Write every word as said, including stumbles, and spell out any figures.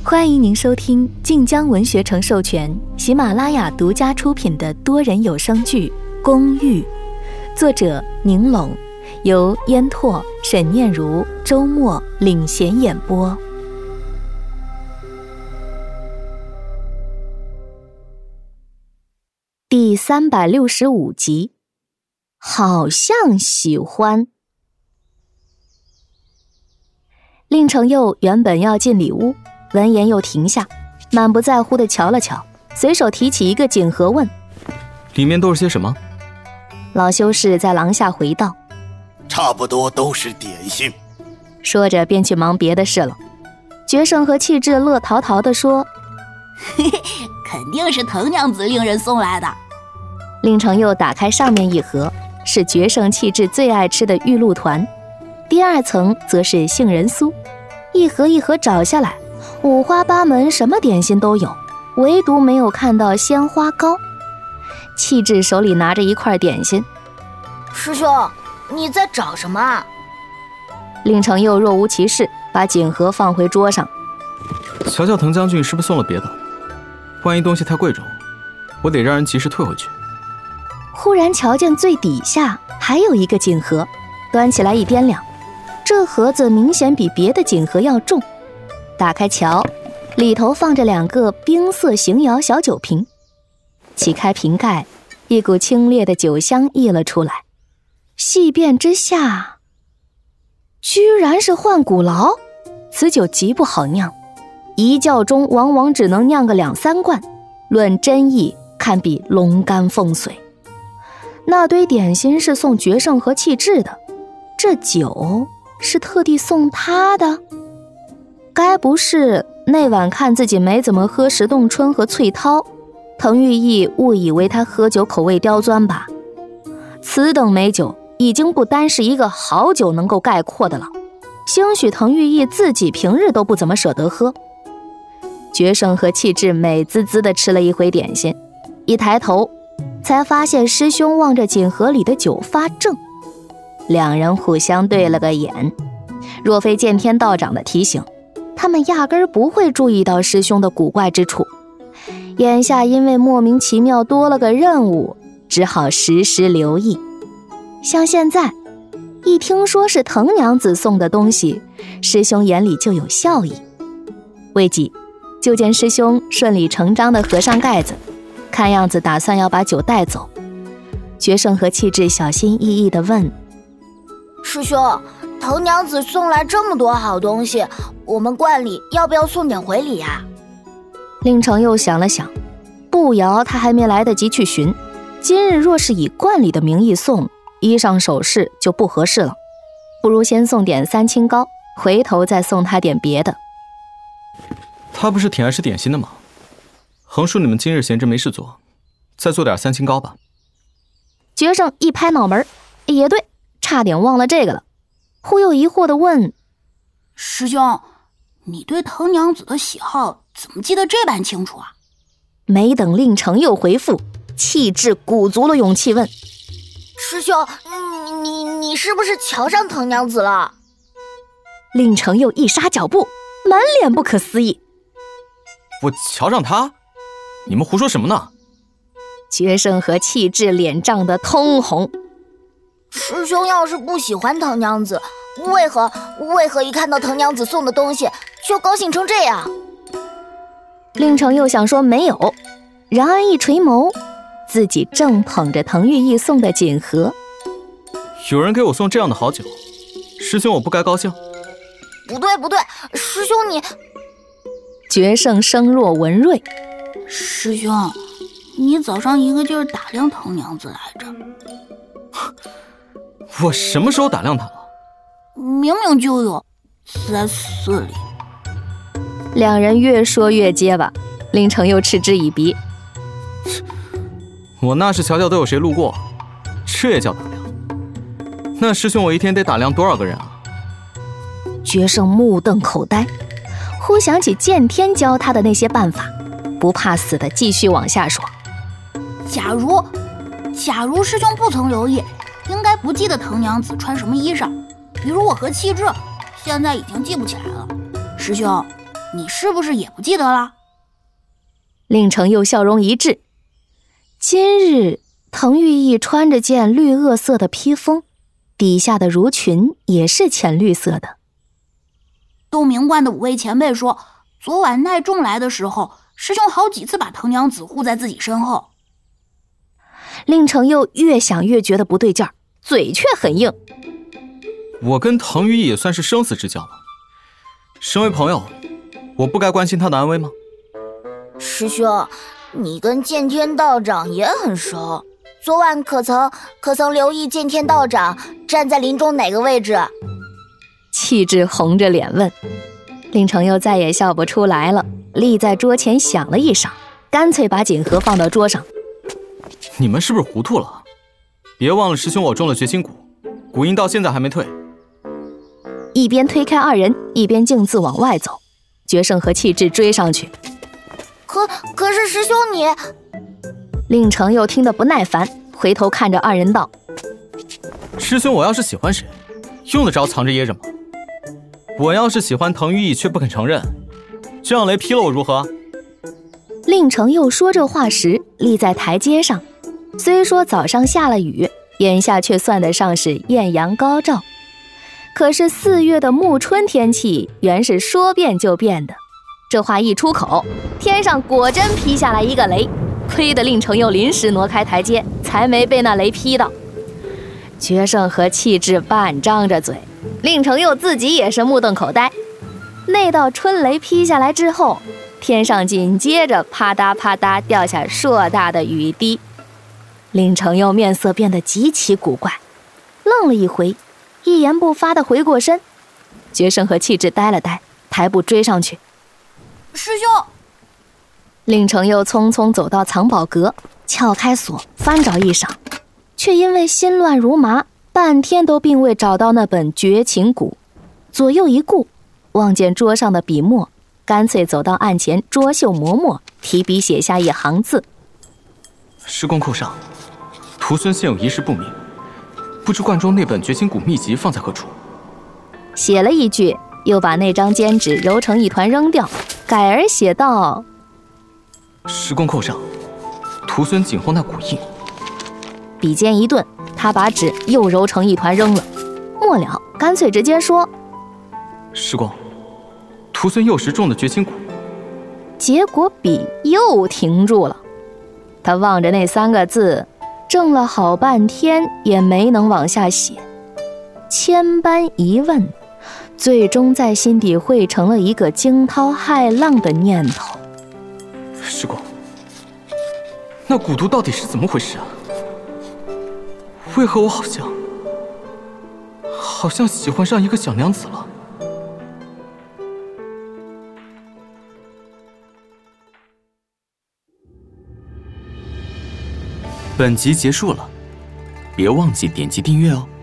欢迎您收听晋江文学城授权、喜马拉雅独家出品的多人有声剧《公寓》，作者宁拢，由烟拓、沈念如、周末领衔演播。第三百六十五集，好像喜欢。令程佑原本要进里屋，闻言又停下，满不在乎地瞧了瞧，随手提起一个锦盒问： 里面都是些什么？ 老修士在廊下回道： 差不多都是点心。 说着便去忙别的事了。决胜和气质乐淘淘地说： 嘿嘿，肯定是藤娘子令人送来的。 令程佑打开上面一盒，是决胜气质最爱吃的玉露团，第二层则是杏仁酥，一盒一盒找下来，五花八门，什么点心都有，唯独没有看到鲜花糕。气质手里拿着一块点心： 师兄，你在找什么啊？ 令程佑若无其事，把锦盒放回桌上。 瞧瞧藤将军是不是送了别的？万一东西太贵重，我得让人及时退回去。 忽然瞧见最底下还有一个锦盒，端起来一掂量，这盒子明显比别的锦盒要重。打开瞧，里头放着两个冰色形摇小酒瓶。启开瓶盖，一股清冽的酒香溢了出来。细辨之下，居然是换骨劳。此酒极不好酿，一窖中往往只能酿个两三罐，论真意堪比龙肝凤髓。那堆点心是送决胜和气质的，这酒是特地送他的？该不是那晚看自己没怎么喝石洞春和翠涛，滕玉义误以为他喝酒口味刁钻吧？此等美酒已经不单是一个好酒能够概括的了，兴许滕玉义自己平日都不怎么舍得喝。决胜和气质美滋滋地吃了一回点心，一抬头才发现师兄望着锦盒里的酒发怔，两人互相对了个眼，若非见天道长的提醒，他们压根儿不会注意到师兄的古怪之处。眼下因为莫名其妙多了个任务，只好时时留意。像现在一听说是藤娘子送的东西，师兄眼里就有笑意。未几，就见师兄顺理成章地合上盖子，看样子打算要把酒带走。决胜和气质小心翼翼地问： 师兄，藤娘子送来这么多好东西，我们观里要不要送点回礼呀？ 令程又想了想，不摇他还没来得及去寻，今日若是以观里的名义送，衣裳首饰就不合适了，不如先送点三清糕，回头再送他点别的。 他不是挺爱吃点心的吗？横竖你们今日闲着没事做，再做点三清糕吧。 决胜一拍脑门，也对，差点忘了这个了，忽又疑惑地问： 师兄，你对藤娘子的喜好怎么记得这般清楚啊？ 没等令程又回复，气质鼓足了勇气问： 师兄，你你是不是瞧上藤娘子了？ 令程又一刹脚步，满脸不可思议： 我瞧上他？你们胡说什么呢？ 决胜和气质脸涨得通红。 师兄要是不喜欢藤娘子，为何为何一看到藤娘子送的东西就高兴成这样？ 令程又想说没有，然而一垂眸，自己正捧着滕玉义送的锦盒。 有人给我送这样的好酒，师兄我不该高兴？ 不对不对，师兄你…… 决胜声若文瑞： 师兄，你早上一个劲儿打量藤娘子来着。 我什么时候打量她了？ 明明就有，在寺里。 两人越说越结巴，令程又嗤之以鼻： 我那是瞧瞧都有谁路过，这也叫打量？那师兄我一天得打量多少个人啊？ 决胜目瞪口呆，忽想起见天教他的那些办法，不怕死的继续往下说： 假如假如师兄不曾留意，应该不记得藤娘子穿什么衣裳，比如我和气质现在已经记不起来了。师兄， 你是不是也不记得了？ 令程佑笑容一滞。今日滕玉意穿着件绿褐色的披风，底下的襦裙也是浅绿色的。 东明观的五位前辈说，昨晚奈仲来的时候，师兄好几次把藤娘子护在自己身后。 令程佑越想越觉得不对劲儿，嘴却很硬。 我跟滕玉意也算是生死之交了，身为朋友，我不该关心他的安危吗？ 师兄，你跟剑天道长也很熟，昨晚可曾可曾留意剑天道长站在林中哪个位置？ 气质红着脸问。令程佑再也笑不出来了，立在桌前想了一晌，干脆把锦盒放到桌上。 你们是不是糊涂了？别忘了师兄我中了绝情蛊，蛊印到现在还没退。 一边推开二人，一边径自往外走。决胜和气质追上去。 可可是师兄你…… 令程佑听得不耐烦，回头看着二人道：“ 师兄，我要是喜欢谁，用得着藏着掖着吗？我要是喜欢滕玉意却不肯承认，这样雷劈了我如何？” 令程佑说这话时立在台阶上，虽说早上下了雨，眼下却算得上是艳阳高照。可是四月的暮春天气原是说变就变的，这话一出口，天上果真劈下来一个雷，亏得令程佑临时挪开台阶，才没被那雷劈到。决胜和气质半张着嘴，令程佑自己也是目瞪口呆。那道春雷劈下来之后，天上紧接着啪嗒啪嗒掉下硕大的雨滴。令程佑面色变得极其古怪，愣了一回，一言不发地回过身。决胜和气质呆了呆，抬步追上去。 师兄！ 令程佑匆匆走到藏宝阁，撬开锁，翻找一晌，却因为心乱如麻，半天都并未找到那本绝情蛊。左右一顾，望见桌上的笔墨，干脆走到案前捉绣磨墨，提笔写下一行字： 师公扣上，徒孙现有一事不明，不知观中那本绝情蛊秘籍放在何处。 写了一句，又把那张笺纸揉成一团扔掉，改而写道： 师公扣上，徒孙谨候那蛊印。 笔尖一顿，他把纸又揉成一团扔了，末了干脆直接说： 师公，徒孙幼时中的绝情蛊。 结果笔又停住了。他望着那三个字，怔了好半天，也没能往下写。千般疑问，最终在心底汇成了一个惊涛骇浪的念头。 师公，那蛊毒到底是怎么回事啊？为何我好像好像喜欢上一个小娘子了？本集结束了，别忘记点击订阅哦。